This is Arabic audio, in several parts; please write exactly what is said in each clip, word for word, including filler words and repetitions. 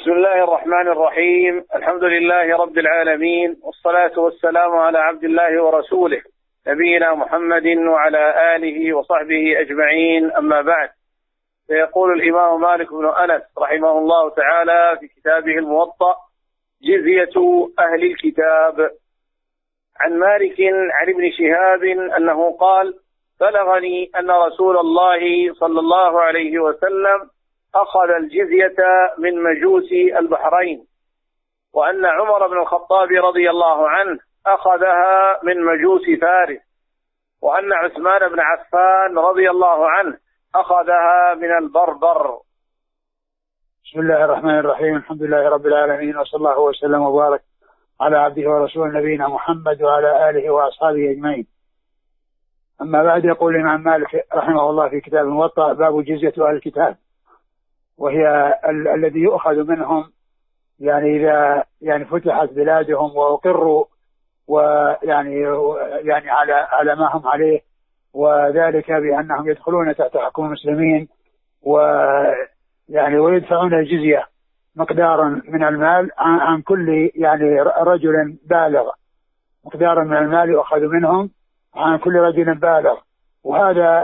بسم الله الرحمن الرحيم. الحمد لله رب العالمين، والصلاة والسلام على عبد الله ورسوله نبينا محمد وعلى آله وصحبه أجمعين، أما بعد. فيقول الإمام مالك بن أنس رحمه الله تعالى في كتابه الموطأ: جزية أهل الكتاب. عن مالك عن ابن شهاب أنه قال: بلغني أن رسول الله صلى الله عليه وسلم أخذ الجزية من مجوس البحرين، وأن عمر بن الخطاب رضي الله عنه أخذها من مجوس فارس، وأن عثمان بن عفان رضي الله عنه أخذها من البربر. بسم الله الرحمن الرحيم. الحمد لله رب العالمين، وصلى الله وسلم وبارك على عبده ورسوله نبينا محمد وعلى آله وأصحابه أجمعين. أما بعد، يقول الإمام مالك رحمه الله في كتاب الموطأ: باب جزية أهل الكتاب، وهي ال- الذي يؤخذ منهم يعني إذا يعني فتحت بلادهم وأقروا ويعني يعني على على ما هم عليه، وذلك بأنهم يدخلون تحت حكم المسلمين ويعني ويدفعون الجزية مقدارا من المال عن, عن كل يعني رجل بالغ، مقدارا من المال يؤخذ منهم عن كل رجل بالغ. وهذا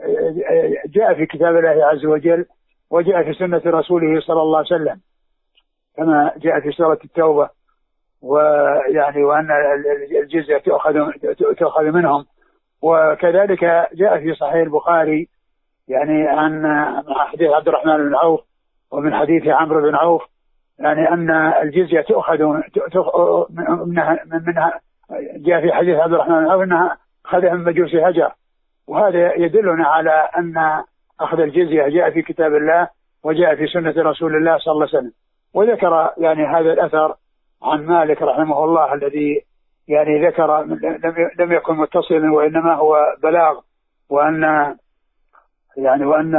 جاء في كتاب الله عز وجل، وجاء في سنة رسوله صلى الله عليه وسلم، كما جاء في سورة التوبة، ويعني وأن الجزية تأخذ تأخذ منهم. وكذلك جاء في صحيح البخاري يعني عن حديث عبد الرحمن بن عوف ومن حديث عمرو بن عوف يعني أن الجزية تأخذ منها منها جاء في حديث عبد الرحمن بن عوف أنها أخذها من مجوس هجر. وهذا يدلنا على أن أخذ الجزية جاء في كتاب الله وجاء في سنة رسول الله صلى الله عليه وسلم. وذكر يعني هذا الأثر عن مالك رحمه الله الذي يعني ذكر لم يكن متصلا، وإنما هو بلاغ، وأن يعني وأن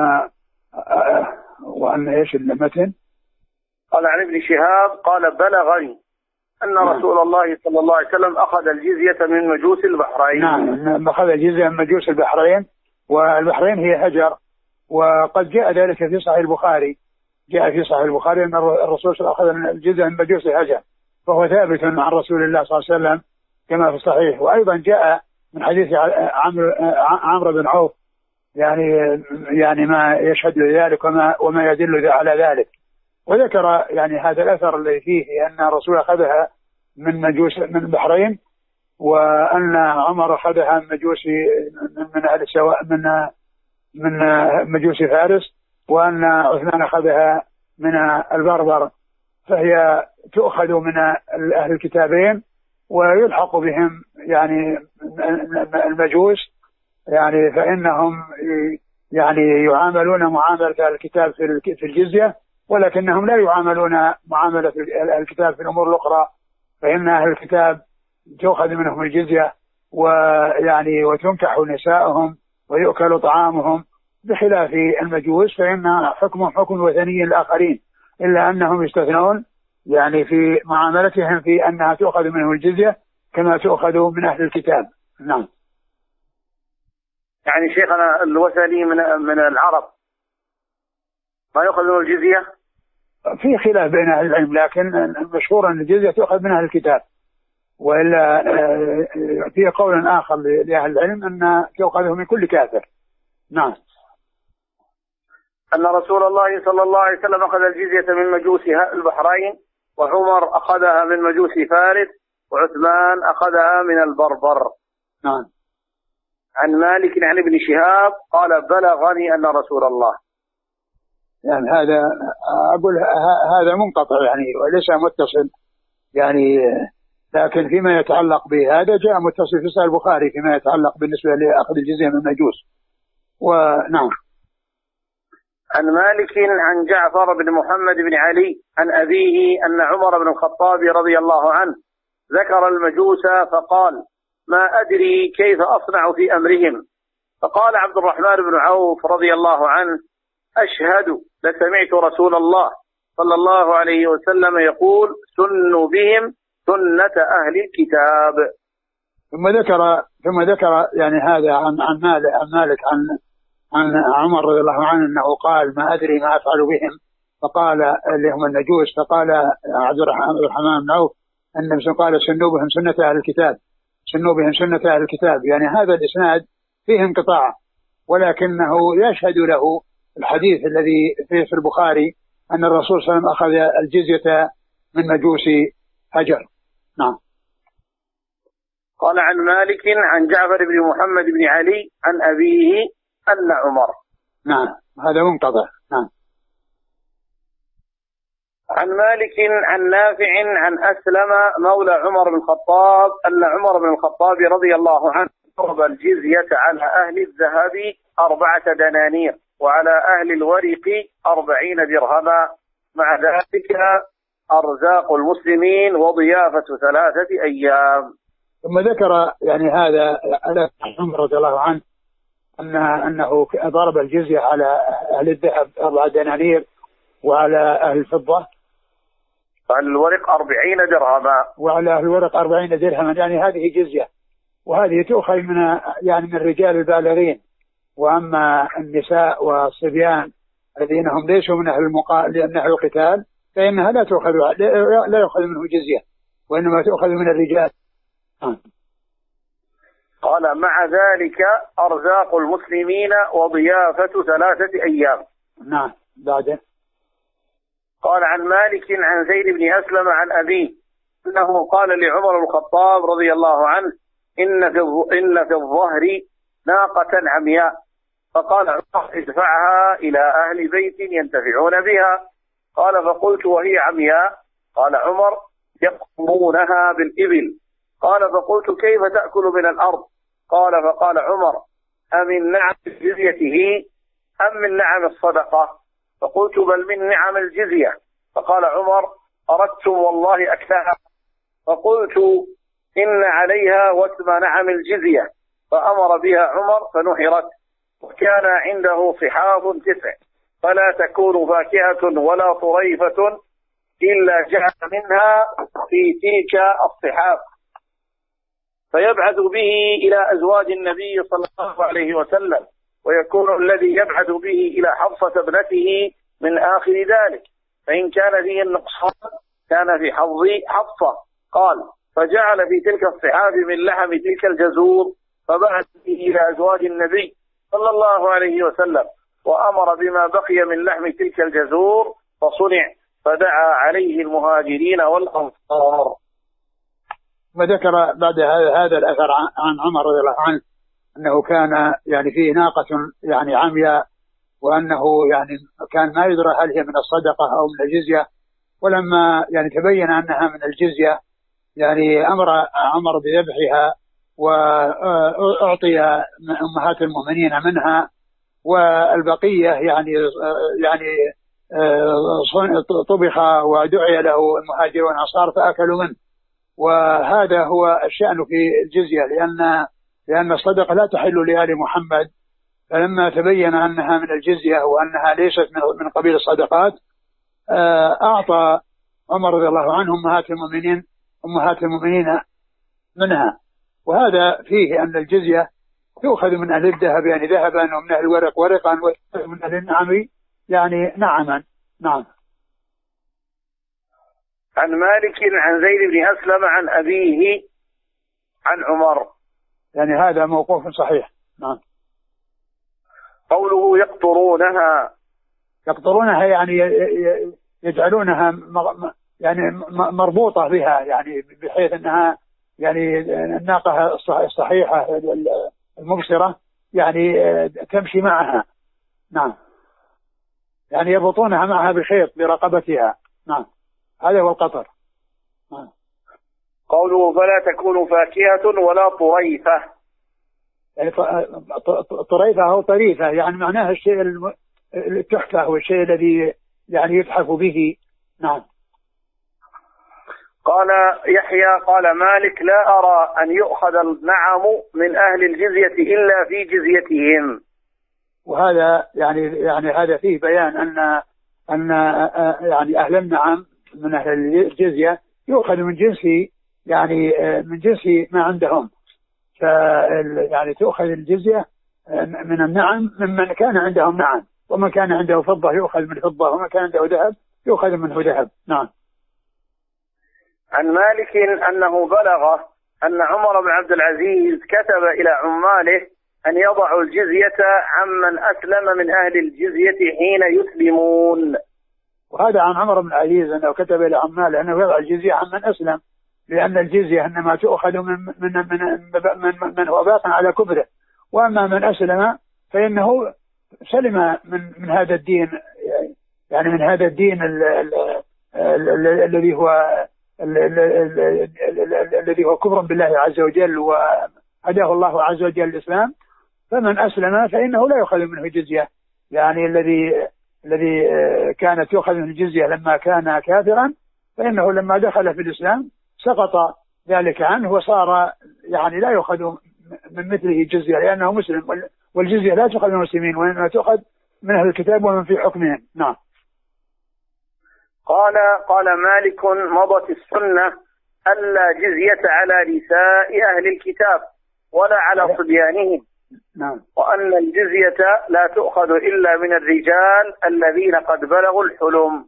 وأن إيش المتن؟ قال عن ابن شهاب قال: بلغني أن نعم. رسول الله صلى الله عليه وسلم أخذ الجزية من مجوس البحرين. نعم، أخذ الجزية من مجوس البحرين، والبحرين هي هجر. وقد جاء ذلك في صحيح البخاري، جاء في صحيح البخاري أن الرسول صلى الله عليه وسلم أخذ الجزية من مجوس هجر، فهو ثابت عن رسول الله صلى الله عليه وسلم كما في الصحيح. وأيضا جاء من حديث عمرو عمرو بن عوف يعني يعني ما يشهد لذلك وما وما يدل على ذلك. وذكر يعني هذا الأثر الذي فيه أن الرسول أخذها من مجوس من البحرين، وأن عمر أخذها من مجوس من أهل السواء من من مجوس فارس، وأن عثمان أخذها من البربر. فهي تؤخذ من أهل الكتابين ويلحق بهم يعني المجوس، يعني فإنهم يعني يعاملون معاملة الكتاب في الجزية، ولكنهم لا يعاملون معاملة الكتاب في الأمور الأخرى، فإن أهل الكتاب تؤخذ منهم الجزية ويعني وتنكح نساءهم ويؤكل طعامهم، بخلاف المجوس فإن حكمهم حكم وثني الآخرين، إلا أنهم يستثنون يعني في معاملتهم في أنها تؤخذ منهم الجزية كما تؤخذ من أهل الكتاب. نعم. يعني شيخنا الوثني من من العرب ما يؤخذ منه الجزية؟ في خلاف بين أهل العلم، لكن المشهور أن الجزية تؤخذ من أهل الكتاب، وإلا في قول آخر لأهل العلم أن تؤخذه من كل كافر. نعم. أن رسول الله صلى الله عليه وسلم أخذ الجزية من مجوس البحرين، وعمر أخذها من مجوس فارس، وعثمان أخذها من البربر. نعم. عن مالك عن ابن شهاب قال: بلغني أن رسول الله. يعني هذا أقول هذا منقطع يعني وليس متصل يعني، لكن فيما يتعلق بهذا جاء متصل في صحيح البخاري فيما يتعلق بالنسبة لأخذ الجزية من المجوس. ونعم. عن مالك عن جعفر بن محمد بن علي عن أبيه أن عمر بن الخطاب رضي الله عنه ذكر المجوس فقال: ما أدري كيف أصنع في أمرهم. فقال عبد الرحمن بن عوف رضي الله عنه: أشهد لسمعت رسول الله صلى الله عليه وسلم يقول: سنوا بهم سنة أهل الكتاب. ثم ذكر ثم ذكر يعني هذا عن عن مالك عن مالك عن عن عمر رضي الله عنه أنه قال: ما أدري ما أفعل بهم. فقال اللي هم المجوس، فقال عبد الرحمن بن عوف أن قال سنوا بهم سنة أهل الكتاب، سنوا بهم سنة أهل الكتاب، يعني هذا الإسناد فيه انقطاع، ولكنه يشهد له الحديث الذي فيه في البخاري أن الرسول صلى الله عليه وسلم أخذ الجزية من مجوس هجر. نعم. قال عن مالك عن جعفر بن محمد بن علي عن أبيه أن عمر. نعم هذا منقطع. نعم. عن مالك عن نافع عن أسلم مولى عمر بن الخطاب أن عمر بن الخطاب رضي الله عنه فرض الجزية على أهل الذهب أربعة دنانير وعلى أهل الورق أربعين درهما، مع ذلك أرزاق المسلمين وضيافة ثلاثة أيام. ثم ذكر يعني هذا على عمر رضي الله عنه أن أنه ضرب الجزية على أهل الذهب أربعة دنانير وعلى أهل الفضة وعلى الورق أربعين درهما وعلى أهل الورق أربعين درهما، يعني هذه جزية، وهذه تؤخذ من يعني من الرجال البالغين، وأما النساء والصبيان الذين هم ليسوا من أهل المقا... من أهل القتال فإنها لا تؤخذ لا يؤخذ منه جزية، وإنما تؤخذ من الرجال. آه. قال مع ذلك أرزاق المسلمين وضيافة ثلاثة أيام. نعم. بعد قال عن مالك عن زيد بن أسلم عن أبيه أنه قال لعمر الخطاب رضي الله عنه إن في إن في الظهر ناقة عمياء، فقال عمر ادفعها إلى أهل بيت ينتفعون بها. قال فقلت وهي عمياء؟ قال عمر يقطرونها بالإبل. قال فقلت كيف تأكل من الأرض؟ قال فقال عمر أمن نعم جزيته أم من نعم الصدقة؟ فقلت بل من نعم الجزية. فقال عمر أردتم والله أكلها. فقلت إن عليها وثم نعم الجزية، فأمر بها عمر فنحرت، وكان عنده صحاف تسع فلا تكون فاكهة ولا طريفة إلا جعل منها في تلك الصحاف فيبعث به إلى أزواج النبي صلى الله عليه وسلم، ويكون الذي يبعث به إلى حفصة ابنته من آخر ذلك، فإن كان فيه النقصان كان في حظ حفصة. قال فجعل في تلك الصحاف من لحم تلك الجزور فبعث به إلى أزواج النبي صلى الله عليه وسلم، وأمر بما بقي من لحم تلك الجزور فصنع، فدعا عليه المهاجرين والأنصار. وذكر بعد هذا الأثر عن عمر رضي الله عنه أنه كان يعني فيه ناقة يعني عمياء، وأنه يعني كان ما يدرى هل هي من الصدقة أو من الجزية، ولما يعني تبين أنها من الجزية يعني أمر عمر بذبحها وأعطي أمهات المؤمنين منها، والبقية يعني يعني طبخ ودعي له المهاجر والأنصار فأكلوا منه. وهذا هو الشأن في الجزية، لأن لأن الصدقة لا تحل لآل محمد، فلما تبين أنها من الجزية وأنها ليست من قبيل الصدقات أعطى عمر رضي الله عنه أمهات المؤمنين أمهات المؤمنين منها. وهذا فيه أن الجزية تؤخذ من أهل الذهب يعني ذهبا، ومن أهل الورق ورقا، ومن أهل النعم يعني نعما. نعم. عن مالك عن زيد بن أسلم عن أبيه عن عمر، يعني هذا موقوف صحيح. نعم. قوله يقطرونها يقطرونها يعني يجعلونها يعني مربوطة بها، يعني بحيث أنها يعني الناقة الصحيحة المبصرة يعني تمشي معها. نعم. يعني يربطونها معها بخيط برقبتها. نعم. هذا هو القطر. نعم. قوله فلا تكون فاكهة ولا طريفة، يعني طريفة أو طريفة يعني معناها الشيء التحفة والشيء الذي يعني يتحف به. نعم. قال يحيى قال مالك لا أرى أن يؤخذ النعم من أهل الجزية إلا في جزيتهم. وهذا يعني يعني هذا فيه بيان أن أن يعني أهل النعم من أهل الجزية يؤخذ من جنس يعني من جنس ما عندهم، ف يعني تؤخذ الجزية من النعم ممن كان عندهم نعم، ومن كان عنده فضة يؤخذ من فضة، ومن كان عنده ذهب يؤخذ منه ذهب. نعم. عن مالك أنه بلغ أن عمر بن عبد العزيز كتب إلى عماله أن يضعوا الجزية عمن أسلم من أهل الجزية حين يسلمون. وهذا عن عمر بن العزيز أنه كتب إلى عماله أنه يضع الجزية عمن أسلم، لأن الجزية إنما تؤخذ من من من من, من هو باق على كفره، وأما من أسلم فإنه سلم من من هذا الدين، يعني من هذا الدين الذي هو الذي هو كفر بالله عز وجل، وهداه الله عز وجل الإسلام. فمن أسلم فإنه لا يؤخذ منه جزية، يعني الذي الذي كانت يؤخذ منه الجزية لما كان كافرا، فإنه لما دخل في الإسلام سقط ذلك عنه وصار يعني لا يؤخذ من مثله جزية لأنه مسلم، والجزية لا تؤخذ من المسلمين وإنما تؤخذ من أهل الكتاب ومن في حكمهم. نعم. قال قال مالك مضت السنة ألا جزية على نساء أهل الكتاب ولا على صبيانهم. نعم. وأن الجزية لا تؤخذ إلا من الرجال الذين قد بلغوا الحلم.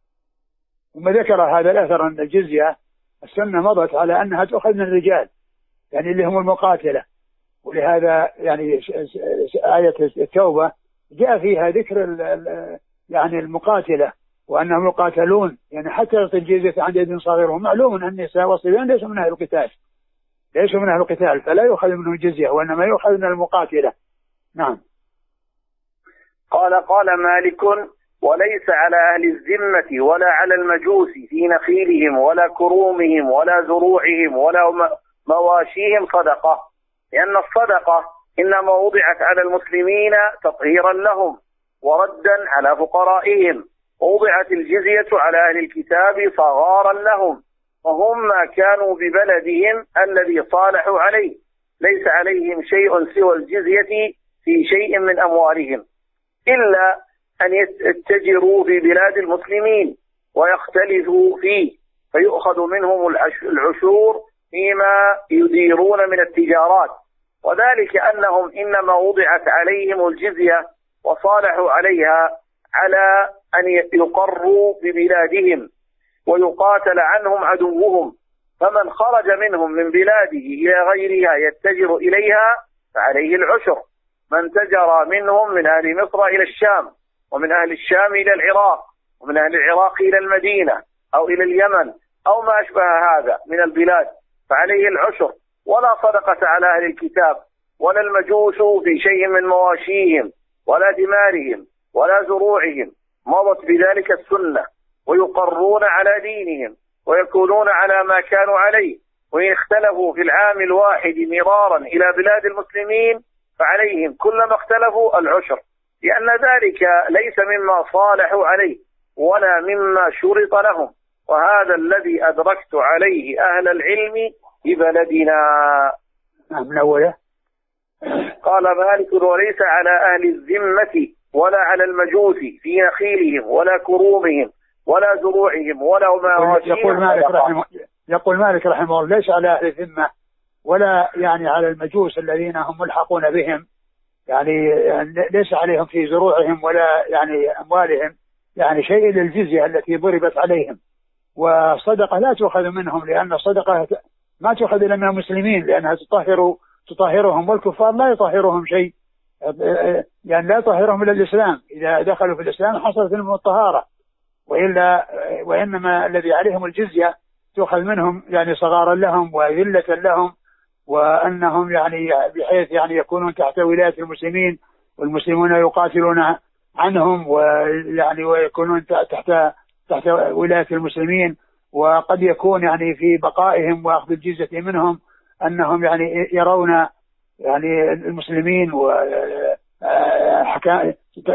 ثم ذكر هذا الأثر أن الجزية السنة مضت على أنها تؤخذ من الرجال، يعني اللي هم المقاتلة، ولهذا يعني آية التوبة جاء فيها ذكر يعني المقاتلة وأنهم يقاتلون، يعني حتى الجزية عن يد صغير. ومعلوم أن النساء والصبيان ليسوا من أهل القتال، ليسوا من أهل القتال، فلا يؤخذ منهم الجزية وإنما يؤخذ من المقاتلة. نعم. قال قال مالك وليس على أهل الذمة ولا على المجوس في نخيلهم ولا كرومهم ولا زروعهم ولا مواشيهم صدقة، لأن الصدقة إنما وضعت على المسلمين تطهيرا لهم وردا على فقرائهم، ووضعت الجزية على أهل الكتاب صغارا لهم، وهم ما كانوا ببلدهم الذي صالحوا عليه، ليس عليهم شيء سوى الجزية في شيء من أموالهم، إلا أن يتجروا في بلاد المسلمين ويختلفوا فيه فيؤخذ منهم العشور فيما يديرون من التجارات، وذلك أنهم إنما وضعت عليهم الجزية وصالحوا عليها على أن يقروا ببلادهم ويقاتل عنهم عدوهم، فمن خرج منهم من بلاده إلى غيرها يتجر إليها فعليه العشر. من تجر منهم من أهل مصر إلى الشام، ومن أهل الشام إلى العراق، ومن أهل العراق إلى المدينة أو إلى اليمن أو ما أشبه هذا من البلاد فعليه العشر. ولا صدقة على أهل الكتاب ولا المجوس في شيء من مواشيهم ولا دمارهم ولا زروعهم، مضت بذلك السنة، ويقرون على دينهم ويكونون على ما كانوا عليه، وإن اختلفوا في العام الواحد مرارا إلى بلاد المسلمين فعليهم كلما اختلفوا العشر، لأن ذلك ليس مما صالحوا عليه ولا مما شرط لهم، وهذا الذي أدركت عليه أهل العلم ببلدنا. نعم. أولا قال مالك وليس على أهل الذمة ولا على المجوس في نخيلهم ولا كرومهم ولا زروعهم ولا ما يقول مالك رحمه يقول مالك رحمه الله ليس على أهل الذمة ولا يعني على المجوس الذين هم ملحقون بهم، يعني ليس عليهم في زروعهم ولا يعني أموالهم يعني شيء إلا الجزية التي ضربت عليهم، والصدقة لا تؤخذ منهم، لأن الصدقة ما تؤخذ إلا من المسلمين لأنها تطهر تطهرهم، والكفار لا يطهرهم شيء، يعني لا يطهرهم إلا الإسلام. إذا دخلوا في الإسلام حصلت لهم الطهارة، وإلا وإنما الذي عليهم الجزية تؤخذ منهم يعني صغارا لهم وذلة لهم، وأنهم يعني بحيث يعني يكونون تحت ولاية المسلمين والمسلمون يقاتلون عنهم، ويعني ويكونون تحت تحت ولاية المسلمين، وقد يكون يعني في بقائهم وأخذ الجزية منهم أنهم يعني يرون يعني المسلمين وأحكام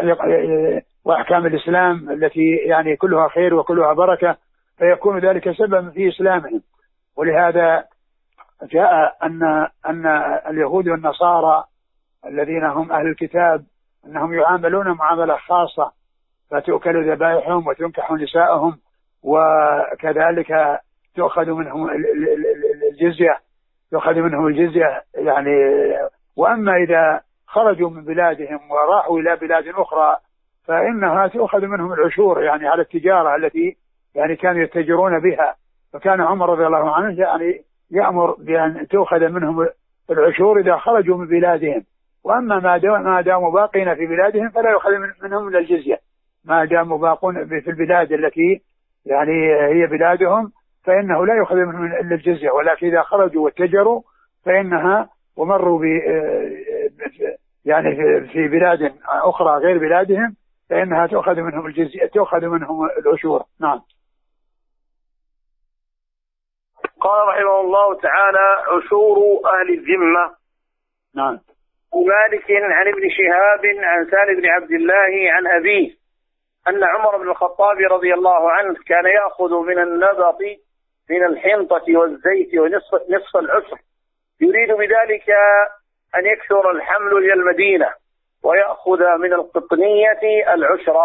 وأحكام الإسلام التي يعني كلها خير وكلها بركة، فيكون ذلك سببا في إسلامهم. ولهذا جاء أن أن اليهود والنصارى الذين هم أهل الكتاب أنهم يعاملون معاملة خاصة، فتؤكل ذبائحهم وتنكح نسائهم، وكذلك تؤخذ منهم الجزية تؤخذ منهم الجزية يعني. وأما إذا خرجوا من بلادهم وراحوا إلى بلاد أخرى فإنها تؤخذ منهم العشور يعني على التجارة التي يعني كانوا يتجرون بها. فكان عمر رضي الله عنه يعني يأمر بأن تؤخذ منهم العشور إذا خرجوا من بلادهم، وأما ما داموا باقين في بلادهم فلا يؤخذ منهم إلا الجزية. ما داموا باقون في البلاد التي يعني هي بلادهم فإنه لا يؤخذ منهم إلا الجزية، ولكن إذا خرجوا واتجروا فإنها ومروا ب يعني في بلاد أخرى غير بلادهم فإنها تؤخذ منهم الجزية، تؤخذ منهم العشور. نعم. قال رحمه الله تعالى: عشور أهل الذمة. نعم. مالك عن ابن شهاب عن سالم بن عبد الله عن أبيه أن عمر بن الخطاب رضي الله عنه كان يأخذ من النبط من الحنطة والزيت ونصف نصف العشر، يريد بذلك أن يكثر الحمل إلى المدينة ويأخذ من القطنية العشر.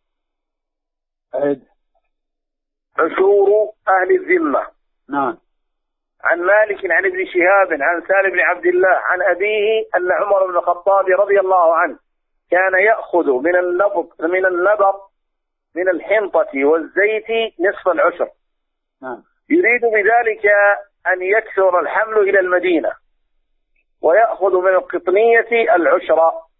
عشور أهل الذمة. نعم. عن مالك عن ابن شهاب عن سالم بن عبد الله عن أبيه أن عمر بن الخطاب رضي الله عنه كان يأخذ من النبط من النبط من الحنطة والزيت نصف العشر. نعم. يريد بذلك أن يكثر الحمل إلى المدينة ويأخذ من القطنية العشر.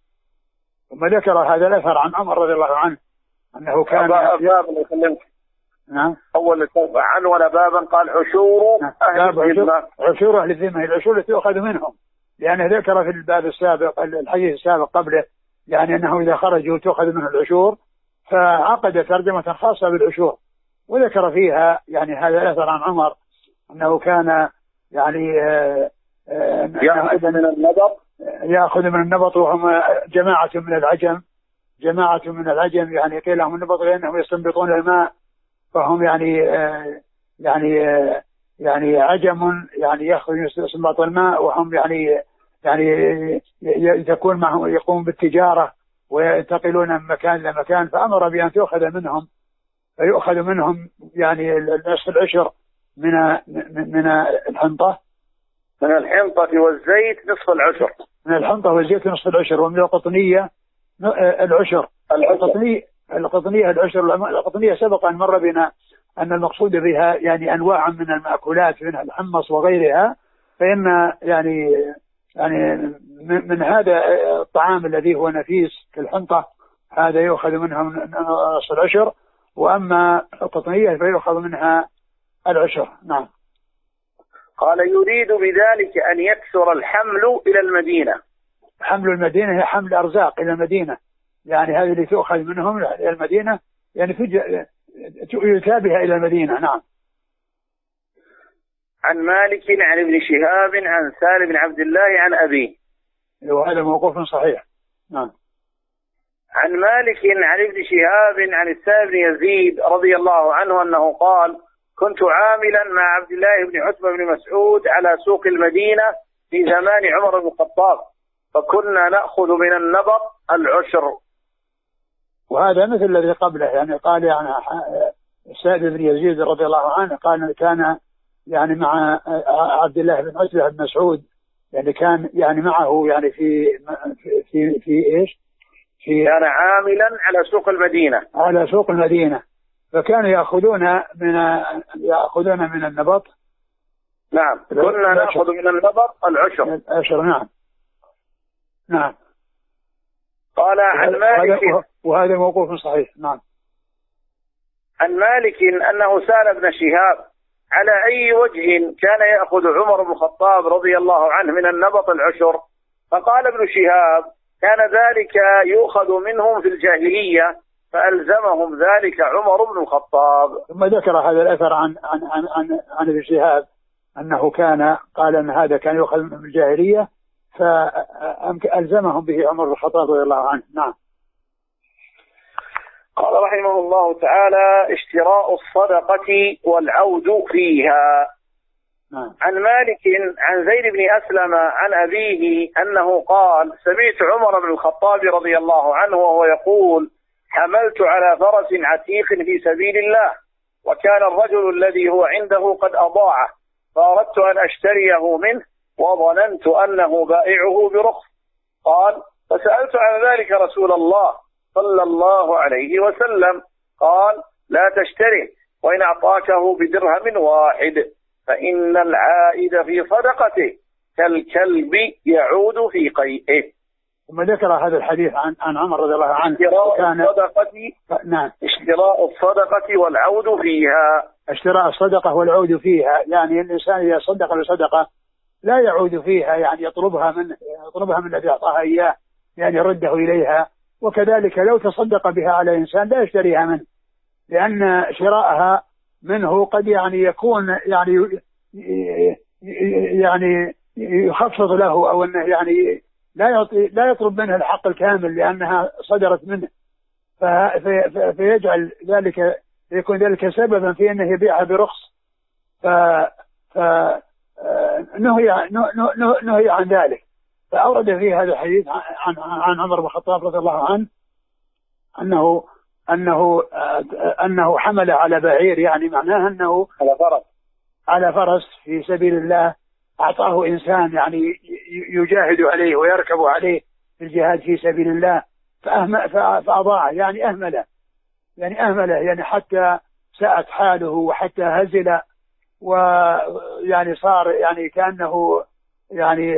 ثم ذكر هذا الأثر عن عمر رضي الله عنه أنه كان باب. نعم. أول عن ولا بابا قال عشور أهل الذمة. عشور أهل الذمة العشور التي تؤخذ منهم، لأنه ذكر في الباب السابق الحديث السابق قبله يعني أنه إذا خرجوا تؤخذ منه العشور، فعقد ترجمة خاصة بالعشور وذكر فيها يعني هذا الأثر عن عمر أنه كان يعني آه آه يأخذ من النبط يأخذ من النبط وهم جماعة من العجم جماعة من العجم يعني قيل لهم النبط لأنهم يستنبطون الماء، فهم يعني آه يعني آه يعني عجم يعني يأخذ يستنبط الماء، وهم يعني يعني يكون معهم يقوم بالتجارة وينتقلون من مكان إلى مكان، فأمر بأن تؤخذ منهم فيؤخذ منهم يعني نصف العشر من من الحنطة من الحنطة والزيت نصف العشر من الحنطة والزيت نصف العشر ومن القطنية العشر. القطنية القطنية العشر. القطنية سبق أن مر بنا أن المقصود بها يعني أنواع من المأكولات منها الحمص وغيرها، فإن يعني يعني من هذا الطعام الذي هو نفيس كالحنطة هذا يؤخذ منها نصف العشر، وأما القطنية فيؤخذ منها العشر. نعم. قال يريد بذلك أن يكثر الحمل إلى المدينة. حمل المدينة هي حمل أرزاق إلى المدينة، يعني هذه اللي تؤخذ منهم إلى المدينة يعني يتابها إلى المدينة. نعم. عن مالك عن ابن شهاب عن سالم بن عبد الله عن أبيه، وهذا موقوف صحيح. نعم. عن مالك عن ابن شهاب عن السائب بن يزيد رضي الله عنه أنه قال: كنت عاملا مع عبد الله بن عتبة بن مسعود على سوق المدينة في زمان عمر بن الخطاب، فكنا نأخذ من النبط العشر. وهذا مثل الذي قبله، يعني قال يعني السائب بن يزيد رضي الله عنه قال كان يعني مع عبد الله بن عتبة بن مسعود، يعني كان يعني معه يعني في في في, في ايش؟ في كان عاملا على سوق المدينة على سوق المدينة فكانوا يأخذون من يأخذون من النبط. نعم. كنا نأخذ من النبط العشر. العشر. نعم. نعم. قال عن مالك، وهذا موقوف صحيح. نعم. عن مالك أنه سأل ابن شهاب: على أي وجه كان يأخذ عمر بن الخطاب رضي الله عنه من النبط العشر؟ فقال ابن شهاب: كان ذلك يؤخذ منهم في الجاهلية فألزمهم ذلك عمر بن الخطاب. ثم ذكر هذا الأثر عن عن عن عن, عن ابن شهاب أنه كان قال أن هذا كان يؤخذ منهم في الجاهلية فألزمهم به عمر بن الخطاب رضي الله عنه. نعم. قال رحمه الله تعالى: اشتراء الصدقة والعود فيها. نعم. عن مالك عن زيد بن أسلم عن أبيه أنه قال: سمعت عمر بن الخطاب رضي الله عنه وهو يقول: حملت على فرس عتيق في سبيل الله، وكان الرجل الذي هو عنده قد أضاعه، فأردت أن أشتريه منه وظننت أنه بائعه برخص. قال: فسألت عن ذلك رسول الله صلى الله عليه وسلم قال: لا تشتره، وإن أعطاكه بدرهم واحد فإن العائد في صدقته كالكلب يعود في قيئه. ثم ذكر هذا الحديث عن عن عمر رضي الله عنه: اشتراء الصدقة نعم اشتراء الصدقة والعود فيها. اشتراء الصدقة والعود فيها، يعني الإنسان إذا صدق بصدقة لا يعود فيها، يعني يطلبها من يطلبها من الذي أعطاها إياه، يعني يرده إليها. وكذلك لو تصدق بها على إنسان لا يشتريها منه، لأن شراءها منه قد يعني يكون يعني يعني يخفض له، أو أنه يعني لا يعطي لا يطلب منها الحق الكامل لأنها صدرت منه، فيجعل ذلك يكون ذلك سببا في أنه يبيعها برخص، ف نهي نهي عن ذلك. فأورد في هذا الحديث عن عن عمر بن الخطاب رضي الله عنه أنه أنه أنه حمل على بعير، يعني معناه أنه على فرس على فرس في سبيل الله، أعطاه إنسان يعني يجاهد عليه ويركب عليه في الجهاد في سبيل الله، فأضاعه، يعني أهمله يعني أهمله يعني حتى ساءت حاله وحتى هزل، ويعني صار يعني كأنه يعني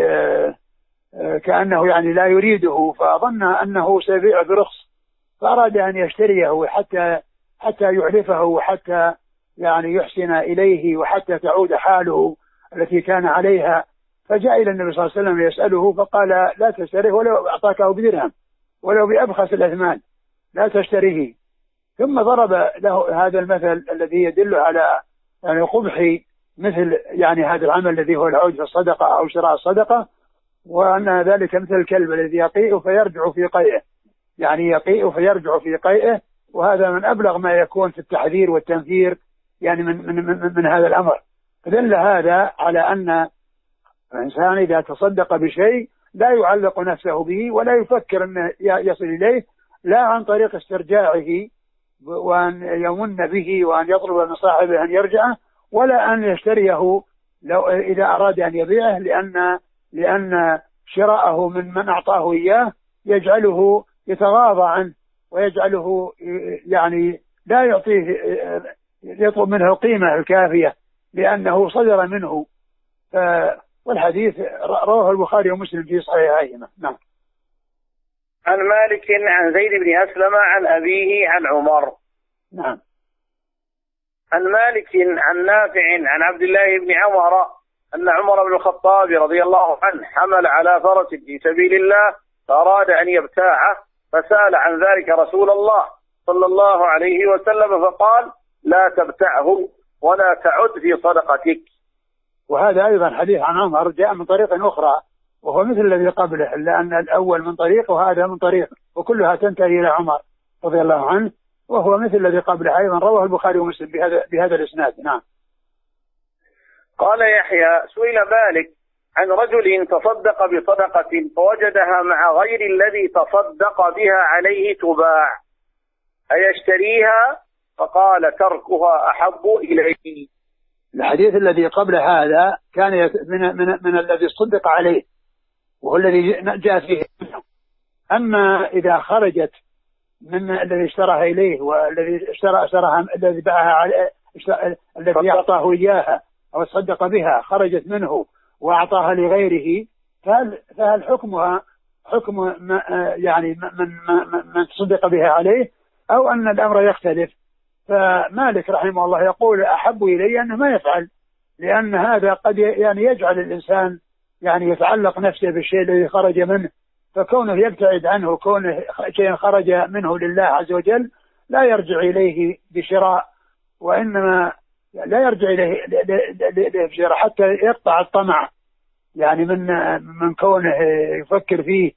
كأنه يعني لا يريده، فظن أنه سيبيع برخص، فأراد أن يشتريه حتى حتى يعرفه وحتى يعني يحسن إليه وحتى تعود حاله التي كان عليها. فجاء إلى النبي صلى الله عليه وسلم يسأله، فقال: لا تشتريه ولو أعطاكه بدرهم ولو بأبخس الأثمان لا تشتريه. ثم ضرب له هذا المثل الذي يدل على يعني قبح مثل يعني هذا العمل الذي هو العود في الصدقة أو شراء الصدقة، وأن ذلك مثل الكلب الذي يقيء فيرجع في قيئه، يعني يقيء فيرجع في قيئه، وهذا من أبلغ ما يكون في التحذير والتنفير يعني من, من, من, من هذا الأمر. فدل هذا على أن الإنسان إذا تصدق بشيء لا يعلق نفسه به ولا يفكر أن يصل إليه، لا عن طريق استرجاعه وأن يمن به وأن يطلب من صاحبه أن يرجعه، ولا أن يشتريه لو إذا أراد أن يبيعه، لأن لأن شراءه من من أعطاه إياه يجعله يتغاضى عنه ويجعله يعني لا يعطيه يطلب منه القيمة الكافية لأنه صدر منه. والحديث رواه البخاري ومسلم في صحيحيهما. نعم. عن مالك عن زيد بن أسلم عن أبيه عن عمر. نعم. عن مالك عن نافع عن عبد الله بن عمر أن عمر بن الخطاب رضي الله عنه حمل على فرس في سبيل الله فأراد أن يبتاعه، فسأل عن ذلك رسول الله صلى الله عليه وسلم فقال: لا تبتعه ولا تعد في صدقتك. وهذا أيضا حديث عن عمر جاء من طريق أخرى وهو مثل الذي قبله، لأن الأول من طريق وهذا من طريق، وكلها تنتهي إلى عمر رضي الله عنه، وهو مثل الذي قبله أيضا رواه البخاري ومسلم بهذا بهذا الإسناد. نعم. قال يحيى: سئل مالك عن رجل تصدق بصدقة فوجدها مع غير الذي تصدق بها عليه تباع أيشتريها؟ فقال: تركها أحب إليه. الحديث الذي قبل هذا كان من من من الذي صدق عليه وهو الذي جاء فيه. أما إذا خرجت من الذي اشتراها إليه والذي اشترى اشتراها الذي باعها عليه الذي أعطاه إياها أو صدق بها خرجت منه وأعطاها لغيره، فهل فهل حكمها حكم ما يعني من من من تصدق بها عليه، أو أن الأمر يختلف؟ فمالك رحمه الله يقول: أحب إلي أنه ما يفعل، لأن هذا قد يعني يجعل الإنسان يعني يتعلق نفسه بالشيء الذي خرج منه، فكونه يبتعد عنه كونه شيء خرج منه لله عز وجل لا يرجع إليه بشراء، وإنما لا يرجع إليه بشراء حتى يقطع الطمع يعني من من كونه يفكر فيه.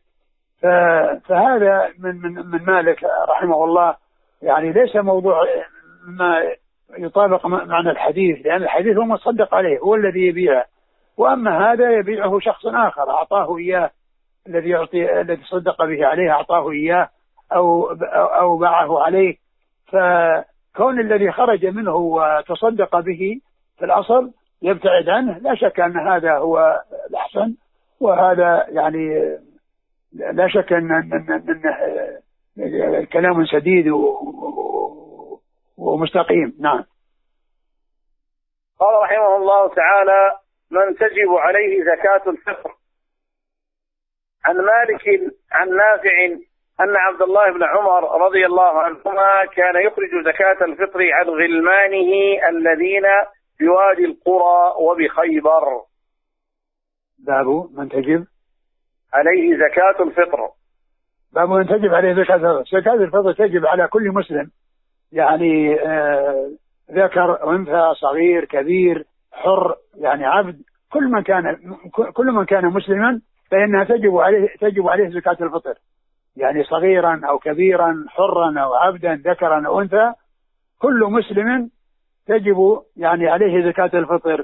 فهذا من من من مالك رحمه الله يعني ليس موضوع ما يطابق معنى الحديث، لأن الحديث هو مصدق عليه هو الذي يبيعه، وأما هذا يبيعه شخص آخر أعطاه إياه، الذي يعطي الذي صدق به عليه أعطاه إياه أو أو باعه عليه. فكون الذي خرج منه وتصدق به في الأصل يبتعد عنه، لا شك أن هذا هو الأحسن، وهذا يعني لا شك أن كلام سديد ومستقيم. نعم. قال رحمه الله تعالى: من تجب عليه زكاة الفطر. عن مالك عن نافع أن عبد الله بن عمر رضي الله عنهما كان يخرج زكاة الفطر عن غلمانه الذين بوادي القرى وبخيبر. باب من تجب عليه زكاة الفطر. باب من تجب عليه زكاة الفطر. زكاة الفطر تجب على كل مسلم، يعني آه ذكر أنثى، صغير كبير، حر، يعني عبد، كل من كان كل من كان مسلما فإنها تجب عليه تجب عليه زكاة الفطر، يعني صغيرا أو كبيرا، حرا أو عبدا، ذكرا أو أنثى، كل مسلم تجب يعني عليه زكاة الفطر.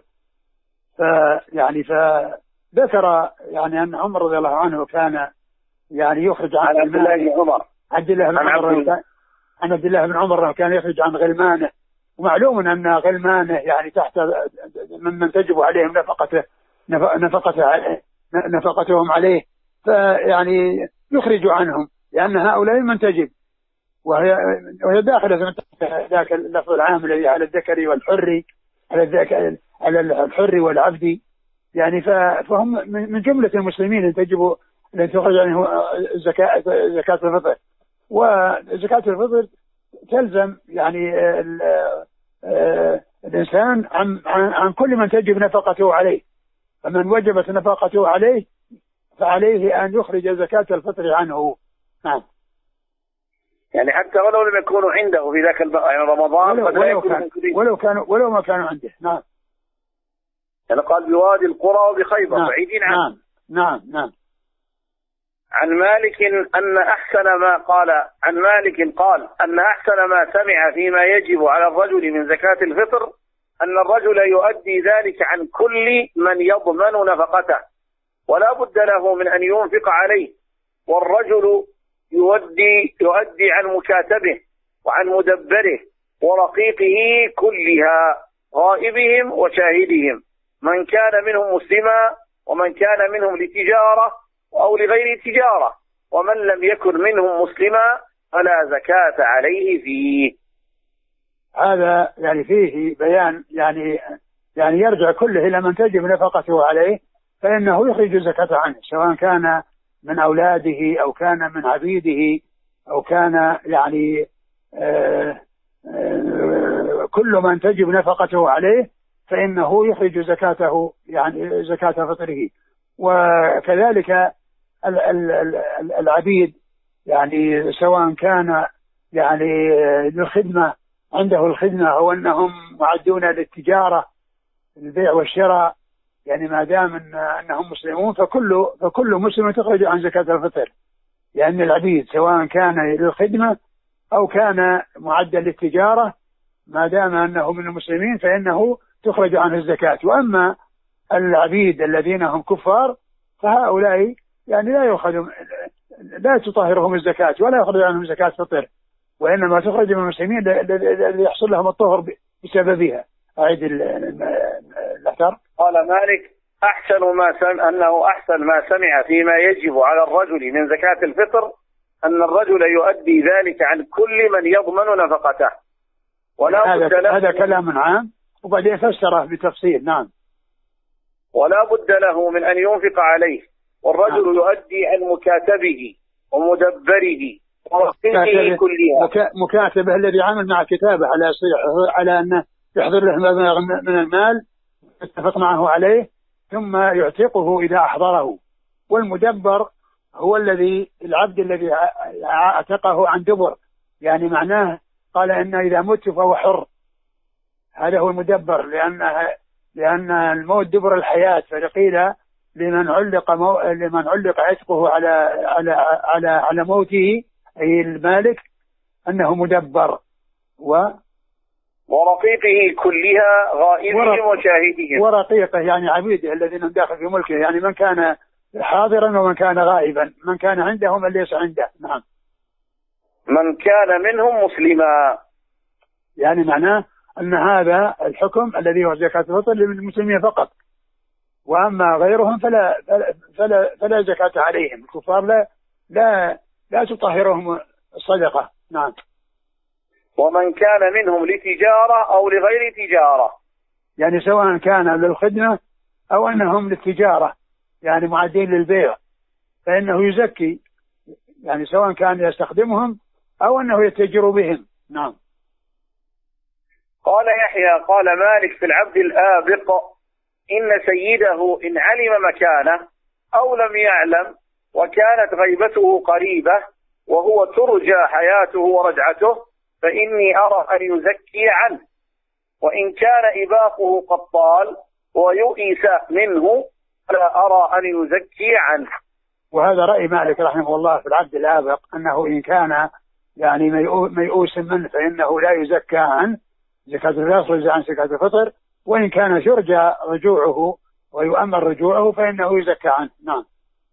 فيعني فذكر يعني أن عمر رضي الله عنه كان يعني يخرج عن عبد الله بن عمر عبد الله بن عمر عن عبد الله بن عمر كان يخرج عن غلمانه، ومعلوم أن غلمانه يعني تحت ممن تجب عليهم نفقته نفقته عليه نفقتهم عليه، فيعني يخرج عنهم لأن هؤلاء من تجب، وهي وهي داخلة في ذاك اللفظ العام الذي على الذكر والحر، على الذكر على الحر والعبد، يعني فهم من جملة المسلمين أن تجب أن تخرج عنه زكاة زكاة الفطر. وزكاة الفطر تلزم يعني ال ال الإنسان عن عن كل من تجب نفقته عليه، فمن وجبت نفقته عليه فعليه أن يخرج زكاة الفطر عنه. نعم. يعني حتى ولو لم يكونوا عنده في ذاك يعني رمضان، ولو, ولو, كان ولو كانوا ولو ما كانوا عنده. نعم. يعني قال بوادي القرى وبخيبر. نعم. بعيدين عنه. نعم نعم نعم. عن مالك أن أحسن ما قال عن مالك قال أن أحسن ما سمع فيما يجب على الرجل من زكاة الفطر أن الرجل يؤدي ذلك عن كل من يضمن نفقته، ولا بد له من أن ينفق عليه، والرجل يؤدي يؤدي عن مكاتبه وعن مدبره ورقيقه كلها، غائبهم وشاهدهم، من كان منهم مسلما ومن كان منهم لتجارة أو لغير تجارة، ومن لم يكن منهم مسلما فلا زكاة عليه فيه. هذا يعني فيه بيان يعني يعني يرجع كله إلى من تجب نفقته عليه فإنه يخرج زكاة عنه، سواء كان من أولاده أو كان من عبيده أو كان يعني آآ آآ كل من تجب نفقته عليه فإنه يخرج زكاته يعني زكاة فطره. وكذلك العبيد يعني سواء كان يعني للخدمة، عنده الخدمة أو أنهم معدون للتجارة البيع والشراء، يعني ما دام إن أنهم مسلمون فكل فكل مسلم تخرج عن زكاة الفطر، لأن العبيد سواء كان للخدمة أو كان معدا للتجارة ما دام أنه من المسلمين فإنه تخرج عنه الزكاة. وأما العبيد الذين هم كفار فهؤلاء يعني لا يأخذ لا تطهرهم الزكاة ولا يخرج عنهم زكاة فطر، وإنما تخرج من المسلمين الذي يحصل لهم الطهر بسببها. أعيد الأثر. قال مالك: أحسن ما سمع أنه أحسن ما سمع فيما يجب على الرجل من زكاة الفطر أن الرجل يؤدي ذلك عن كل من يضمن نفقته، ولا بد له. هذا كلام عام وبعدين فسره بتفصيل. نعم. ولا بد له من أن ينفق عليه، والرجل نعم. يؤدي عن مكاتبه ومدبره ورقيقه كلها. مكاتبه الذي عمل مع كتابه على على أنه يحضر له مبلغ من المال اتفق معه عليه ثم يعتقه إذا أحضره. والمدبر هو الذي العبد الذي اعتقه عن دبر، يعني معناه قال إن إذا مت فهو حر، هذا هو المدبر، لأن لأن الموت دبر الحياة، فقيل لمن علق مو... لمن علق عتقه على على على على موته أي المالك أنه مدبر. و ورقيقه كلها غائبهم ورق... وشاهدهم. ورقيقه يعني عبيده الذين داخل في ملكه، يعني من كان حاضرا ومن كان غائبا، من كان عنده ومن ليس عنده. نعم. من كان منهم مسلما، يعني معناه أن هذا الحكم الذي هو زكاة الفطر للمسلمين فقط، وأما غيرهم فلا فلا فلا, فلا زكاة عليهم. الكفار لا لا لا تطهرهم الصدقة. نعم. ومن كان منهم لتجارة أو لغير تجارة، يعني سواء كان للخدمة أو أنهم للتجارة، يعني معدين للبيع، فإنه يزكي، يعني سواء كان يستخدمهم أو أنه يتجر بهم. نعم. قال يحيى قال مالك في العبد الآبق إن سيده إن علم مكانه أو لم يعلم وكانت غيبته قريبة وهو ترجى حياته ورجعته فإني أرى أن يزكي عنه، وإن كان إباقه قد طال ويؤس منه فلا أرى أن يزكي عنه. وهذا رأي مالك رحمه الله في العبد الآبق، أنه إن كان يعني ميؤوس منه فإنه لا يزكى عنه زكاة الفطر عن زكاة الفطر، وإن كان يرجى رجوعه ويؤمن رجوعه فإنه يزكى عنه. نعم.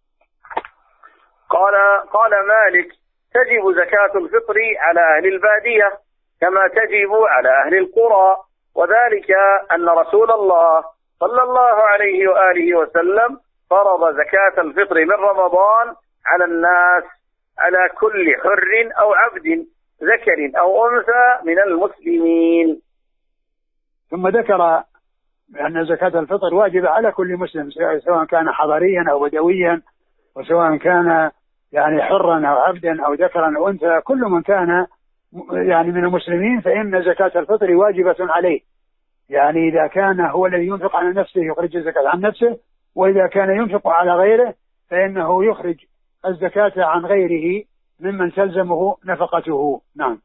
قال قال مالك تجب زكاة الفطر على أهل البادية كما تجب على أهل القرى، وذلك أن رسول الله صلى الله عليه وآله وسلم فرض زكاة الفطر من رمضان على الناس على كل حر أو عبد ذكر أو أنثى من المسلمين. ثم ذكر أن زكاة الفطر واجبة على كل مسلم سواء كان حضريا أو بدويا، وسواء كان يعني حرا أو عبدا أو ذكرا أو أنثى، كل من كان يعني من المسلمين فإن زكاة الفطر واجبة عليه. يعني إذا كان هو الذي ينفق على نفسه يخرج الزكاة عن نفسه، وإذا كان ينفق على غيره فإنه يخرج الزكاة عن غيره ممن تلزمه نفقته. نعم.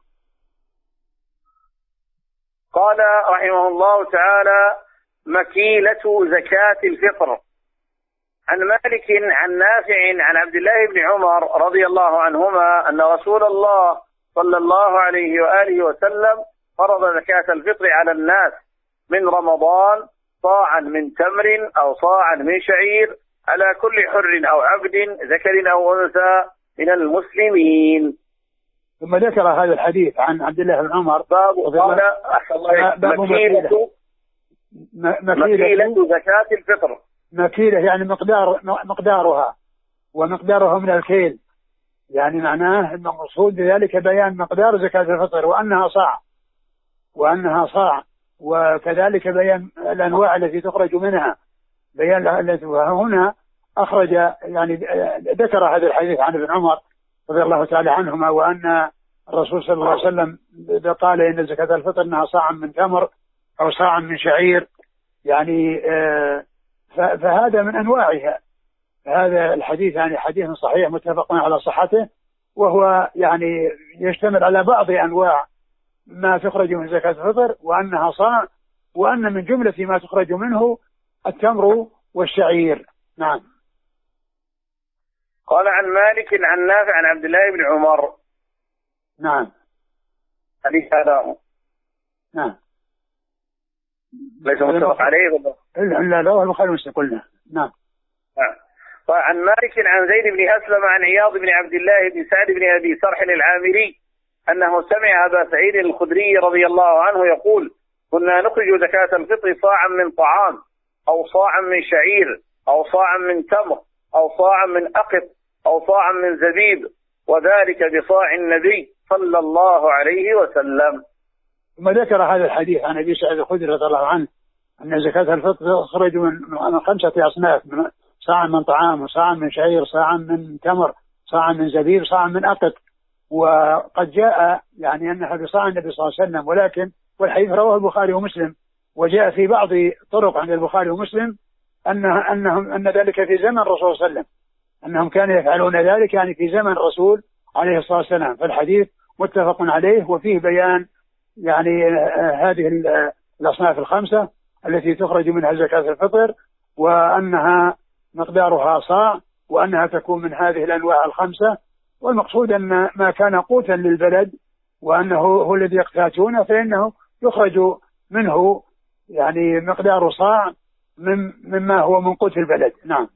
قال رحمه الله تعالى مكيلة زكاة الفطر. عن مالك عن نافع عن عبد الله بن عمر رضي الله عنهما أن رسول الله صلى الله عليه وآله وسلم فرض زكاة الفطر على الناس من رمضان صاعا من تمر أو صاعا من شعير على كل حر أو عبد ذكر أو أنثى من المسلمين. ثم ذكر هذا الحديث عن عبد الله بن عمر باب قال مكيلة مكيلة زكاة الفطر. مكيلة يعني مقدار مقدارها، ومقدارها من الكيل، يعني معناه المقصود بذلك بيان مقدار زكاة الفطر وأنها صاع وأنها صاع وكذلك بيان الأنواع التي تخرج منها، بيان هنا أخرج يعني ذكر هذا الحديث عن ابن عمر رضي الله تعالى عنهما، وأن الرسول صلى الله عليه وسلم قال إن زكاة الفطر أنها صاع من تمر أو صاع من شعير، يعني فهذا من أنواعها. هذا الحديث يعني حديث صحيح متفق على صحته، وهو يعني يشتمل على بعض أنواع ما تخرج من زكاة الفطر، وأنها صاع، وأن من جملة ما تخرج منه التمر والشعير. نعم. قال عن مالك عن نافع عن عبد الله بن عمر. نعم. حديث هذا نعم ليس متفق عليه ولا لا لا البخاري ومسلم قلنا. نعم. نعم. وعن مالك عن زيد بن أسلم عن عياض بن عبد الله بن سعد بن أبي سرح العامري أنه سمع أبا سعيد الخدري رضي الله عنه يقول كنا نخرج زكاة الفطر صاعا من طعام أو صاعا من شعير أو صاعا من تمر أو صاعا من أقط أو صاعا من زبيب، وذلك بصاع النبي صلى الله عليه وسلم. ثم ذكر هذا الحديث عن أبي سعيد الخدري رضي الله عنه أن زكاة الفطر تخرج من خمسة أصناف: صاعا من طعام، وصاعا من شعير، صاعا من تمر، صاعا من زبيب، صاعا من أقط. وقد جاء يعني أنها بصاع النبي صلى الله عليه وسلم، ولكن والحديث رواه البخاري ومسلم، وجاء في بعض طرق عند البخاري ومسلم أنها أنهم أن ذلك في زمن الرسول صلى الله عليه وسلم، أنهم كانوا يفعلون ذلك يعني في زمن الرسول عليه الصلاة والسلام. فالحديث متفق عليه، وفيه بيان يعني هذه الأصناف الخمسة التي تخرج منها زكاة الفطر، وأنها مقدارها صاع، وأنها تكون من هذه الأنواع الخمسة. والمقصود أن ما كان قوتا للبلد وأنه هو الذي يقتاتونه فإنه يخرج منه يعني مقدار صاع من مما هو من قوت البلد. نعم.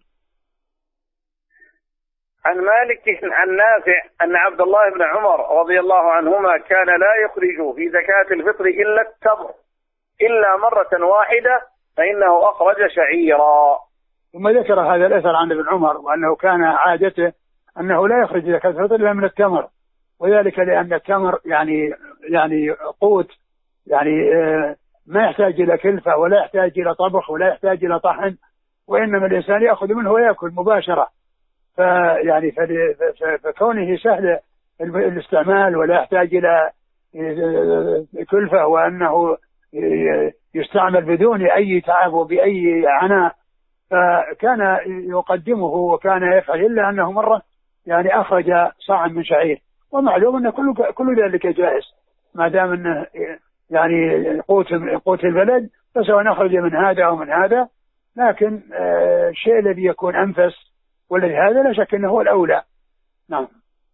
عن مالك عن نافع أن عبد الله بن عمر رضي الله عنهما كان لا يخرج في زكاة الفطر إلا التمر إلا مرة واحدة فإنه أخرج شعيرا. ثم ذكر هذا الأثر عن ابن عمر، وأنه كان عادته أنه لا يخرج زكاة الفطر إلا من التمر، وذلك لأن التمر يعني يعني قوت يعني ما يحتاج إلى كلفة ولا يحتاج إلى طبخ ولا يحتاج إلى طحن، وإنما الإنسان يأخذ منه ويأكل مباشرة. فيعني فكونه سهل الاستعمال ولا يحتاج إلى كلفة، وأنه يستعمل بدون أي تعب وبأي عناء، فكان يقدمه وكان يفعل، إلا أنه مرة يعني أخرج صاعا من شعير، ومعلوم أن كل كل ذلك جائز ما دام أنه يعني قوت قوت البلد، فسواء نخرج من هذا أو من هذا، لكن الشيء الذي يكون أنفس والذي هذا لا شك أنه هو الأولى. نعم.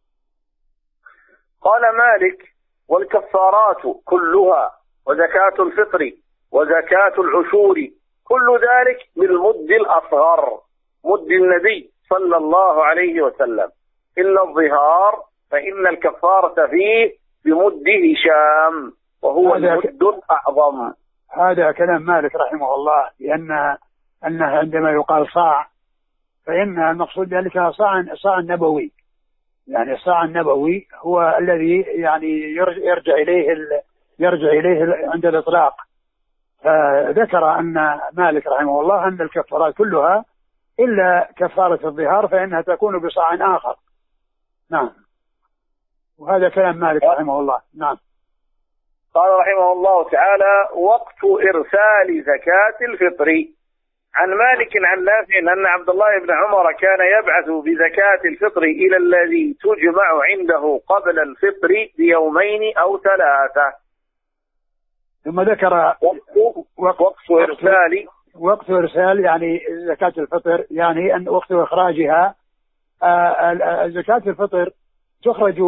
قال مالك: والكفارات كلها وزكاة الفطر وزكاة العشور كل ذلك بالمد الأصغر، مد النبي صلى الله عليه وسلم، إلا الظهار فإن الكفارة فيه بمد هشام وهو المد الأعظم. هذا كلام مالك رحمه الله، لأن أنه عندما يقال صاع فإن المقصود ذلك صاع صاع نبوي، يعني الصاع النبوي هو الذي يعني يرجع إليه يرجع إليه عند الإطلاق. فذكر أن مالك رحمه الله أن الكفارات كلها إلا كفارة الظهار فإنها تكون بصاع آخر. نعم. وهذا كلام مالك رحمه الله. نعم. قال رحمه الله تعالى: وقت إرسال زكاة الفطر. عن مالك عن نافع أن عبد الله بن عمر كان يبعث بزكاة الفطر إلى الذي تجمع عنده قبل الفطر بيومين أو ثلاثة. ثم ذكر وقت, وقت إرسال وقت إرسال يعني زكاة الفطر، يعني أن وقت إخراجها. زكاة الفطر تخرج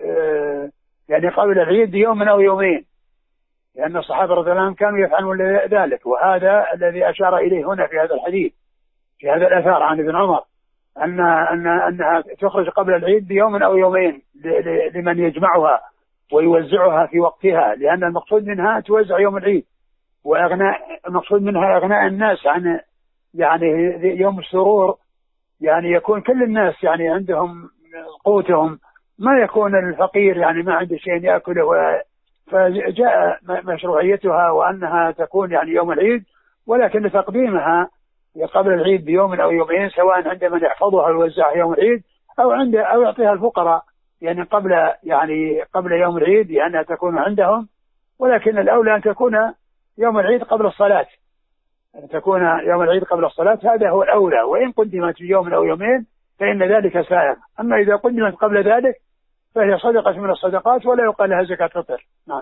يعني قبل العيد بيوم أو يومين، لأن الصحابة رضي الله عنهم كانوا يفعلون ذلك، وهذا الذي أشار إليه هنا في هذا الحديث في هذا الأثار عن ابن عمر أن أن أنها تخرج قبل العيد بيوم أو يومين لمن يجمعها ويوزعها في وقتها، لأن المقصود منها توزع يوم العيد، وإغناء المقصود منها إغناء الناس عن يعني يوم السرور، يعني يكون كل الناس يعني عندهم قوتهم، ما يكون الفقير يعني ما عنده شيء يأكله. فجاء مشروعيتها وأنها تكون يعني يوم العيد، ولكن تقديمها قبل العيد بيوم أو يومين، سواء عند من يحفظها ويوزعها يوم العيد أو عند أو يعطيها الفقراء يعني قبل يعني قبل يوم العيد لأنها تكون عندهم، ولكن الأولى أن تكون يوم العيد قبل الصلاة، أن تكون يوم العيد قبل الصلاة، هذا هو الأولى. وإن قدمت في يوم أو يومين فإن ذلك سائغ، أما إذا قدمت قبل ذلك فهي صدقة من الصدقات ولا يقال لها زكاة فطر. نعم.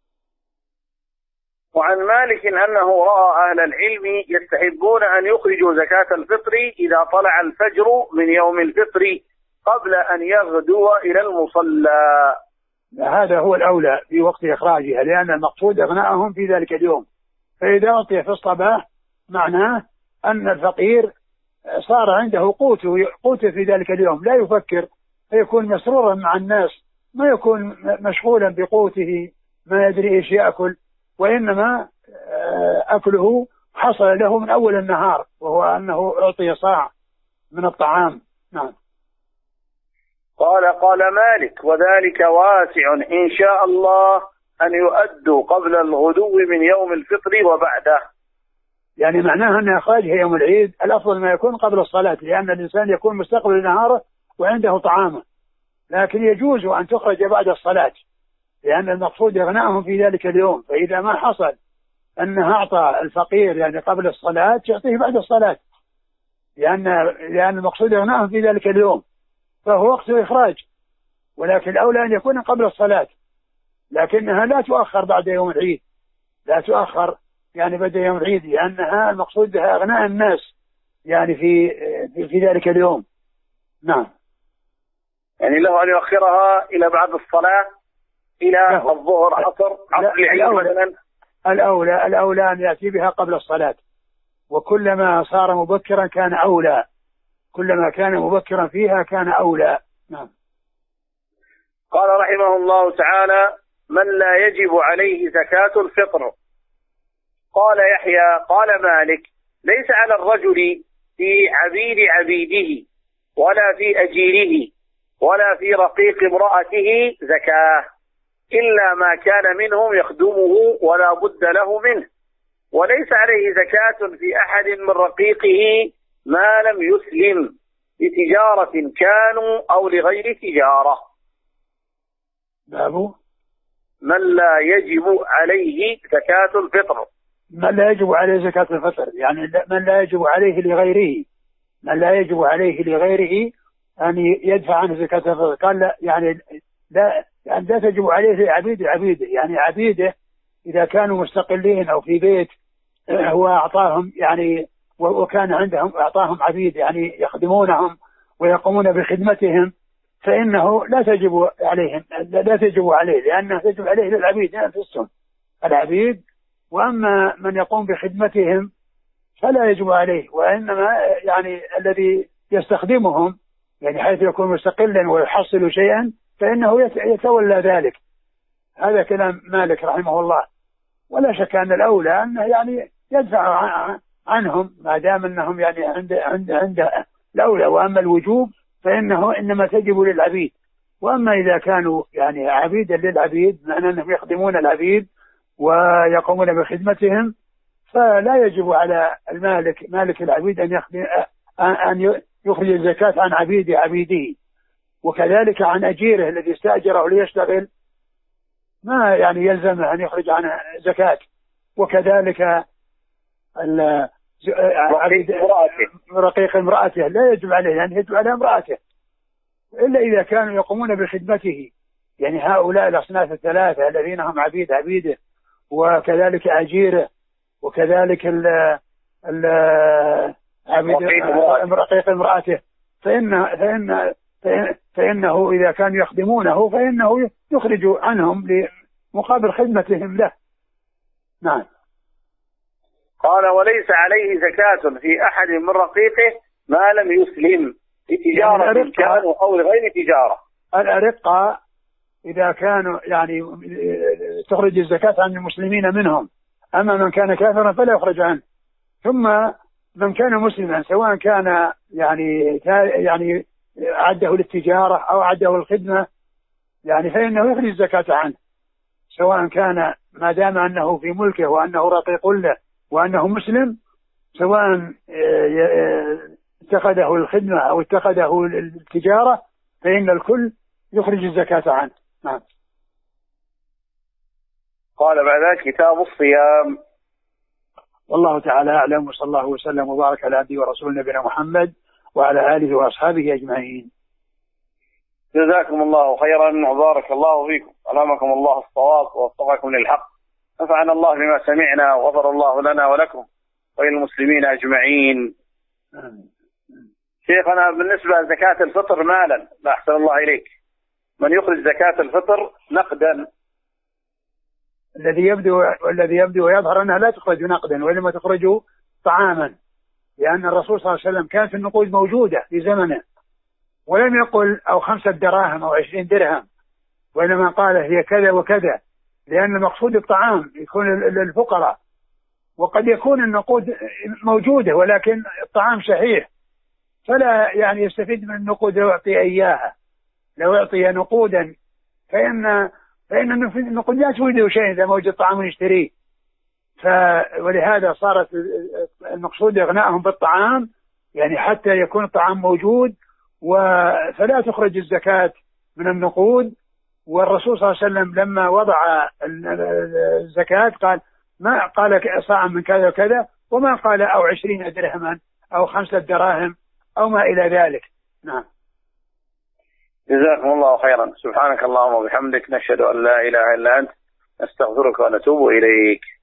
وعن مالك أنه رأى أهل العلم يستحبون أن يخرجوا زكاة الفطر إذا طلع الفجر من يوم الفطر قبل أن يغدو إلى المصلى. هذا هو الأولى في وقت إخراجها، لأن المقصود إغناءهم في ذلك اليوم. فإذا أعطي في الصباح معناه أن الفقير صار عنده قوته قوته في ذلك اليوم، لا يفكر، فيكون مسرورا مع الناس، ما يكون مشغولا بقوته ما يدري إيش يأكل، وإنما أكله حصل له من أول النهار، وهو أنه أعطي صاع من الطعام. نعم. قال قال مالك: وذلك واسع إن شاء الله أن يؤدوا قبل الغدو من يوم الفطر وبعده. يعني معناها أن إخراجها يوم العيد الأفضل ما يكون قبل الصلاة، لأن الإنسان يكون مستقبل نهاره وعنده طعامه، لكن يجوز أن تخرج بعد الصلاة، لأن المقصود إغناءهم في ذلك اليوم. فإذا ما حصل أنها أعطى الفقير يعني قبل الصلاة تعطيه بعد الصلاة، لأن لأن المقصود إغناءهم في ذلك اليوم، فهو وقت إخراج، ولكن الأولى أن يكون قبل الصلاة، لكنها لا تؤخر بعد يوم العيد، لا تؤخر يعني بعد يوم العيد، لأنها المقصود بها إغناء الناس يعني في في, في ذلك اليوم. نعم. يعني له أن يؤخرها إلى بعد الصلاة إلى الظهر عصر عصر العيد مثلا. الأولى الأولى أن يأتي بها قبل الصلاة، وكلما صار مبكرا كان أولى، كلما كان مبكرا فيها كان أولى. نعم. قال رحمه الله تعالى: من لا يجب عليه زكاة الفطر. قال يحيى: قال مالك: ليس على الرجل في عبيد عبيده ولا في أجيره ولا في رقيق امرأته زكاة إلا ما كان منهم يخدمه ولا بد له منه، وليس عليه زكاة في أحد من رقيقه ما لم يسلم لتجارة كانوا أو لغير تجارة. باب من لا يجب عليه زكاة الفطر. من لا يجب عليه زكاة الفطر يعني من لا يجب عليه لغيره، من لا يجب عليه لغيره أن يدفع عنه زكاة الفطر. قال لا يعني لا يعني لا تجب عليه عبيد عبيده، يعني عبيده إذا كانوا مستقلين أو في بيت هو أعطاهم يعني وكان عندهم أعطاهم عبيد يعني يخدمونهم ويقومون بخدمتهم، فإنه لا تجب عليهم لا تجب عليه لأنه تجب عليه للعبيد أنفسهم العبيد، وأما من يقوم بخدمتهم فلا يجب عليه، وإنما يعني الذي يستخدمهم يعني حيث يكون مستقلا ويحصل شيئا فإنه يتولى ذلك. هذا كلام مالك رحمه الله. ولا شك أن الأولى أنه يعني يدفع عنهم ما دام أنهم يعني عند عند عند الأولى، وأما الوجوب فإنه إنما تجب للعبيد. وأما إذا كانوا يعني عبيدا للعبيد معنى أنهم يخدمون العبيد ويقومون بخدمتهم فلا يجب على المالك مالك العبيد أن يخدم أن يخرج الزكاة عن عبيد عبيده، وكذلك عن أجيره الذي استأجره ليشتغل ما يعني يلزمه أن يخرج عنه زكاة، وكذلك رقيق امرأته لا يجب عليه يعني يجب على امرأته إلا إذا كانوا يقومون بخدمته، يعني هؤلاء الأصناف الثلاثة الذين هم عبيد عبيده وكذلك أجيره وكذلك ال ال عبيد رقيق امرأته فإن فإن فإنه إذا كانوا يخدمونه فإنه يخرج عنهم لمقابل خدمتهم له. نعم. قال وليس عليه زكاة في أحد من رقيقه ما لم يسلم لتجارة يعني كانوا أو لغير تجارة. الأرقة إذا كانوا يعني تخرج الزكاة عن المسلمين منهم، أما من كان كافرا فلا يخرج عنه. ثم من كان مسلما سواء كان يعني يعني عده للتجارة أو عده للخدمة يعني فإنه يخرج الزكاة عنه، سواء كان ما دام أنه في ملكه وأنه رقيق له وأنه مسلم، سواء اتخذه للخدمة أو اتخذه للتجارة فإن الكل يخرج الزكاة عنه. نعم. قال بعد كتاب الصيام. والله تعالى أعلم، وصلى الله وسلم وبارك على عبده ورسول نبينا محمد وعلى آله وأصحابه أجمعين. جزاكم الله خيرا وبارك الله فيكم، ألهمكم الله الصواب ووفقكم للحق، نفعنا الله بما سمعنا وغفر الله لنا ولكم وللمسلمين أجمعين. شيخنا بالنسبة لزكاة الفطر مالا، لا أحسن الله إليك، من يخرج زكاة الفطر نقدا؟ الذي يبدو والذي يبدو ويظهر أنها لا تخرج نقدا وإنما تخرج طعاما، لأن الرسول صلى الله عليه وسلم كانت النقود موجودة في زمنه ولم يقل أو خمسة دراهم أو عشرين درهم، وإنما قال هي كذا وكذا، لأن المقصود الطعام يكون للفقراء، وقد يكون النقود موجودة ولكن الطعام شحيح فلا يعني يستفيد من النقود لو يعطي إياها. لو يعطي نقودا فإن فإن النقود لا تفيده شيء إذا موجود طعام يشتريه، ولهذا صارت المقصود إغنائهم بالطعام يعني حتى يكون الطعام موجود، فلا تخرج الزكاة من النقود. والرسول صلى الله عليه وسلم لما وضع الزكاة قال ما قال صاع من كذا وكذا، وما قال أو عشرين درهما أو خمسة دراهم أو ما إلى ذلك. نعم. جزاكم الله خيرا، سبحانك اللهم وبحمدك، نشهد أن لا إله إلا أنت، نستغفرك ونتوب إليك.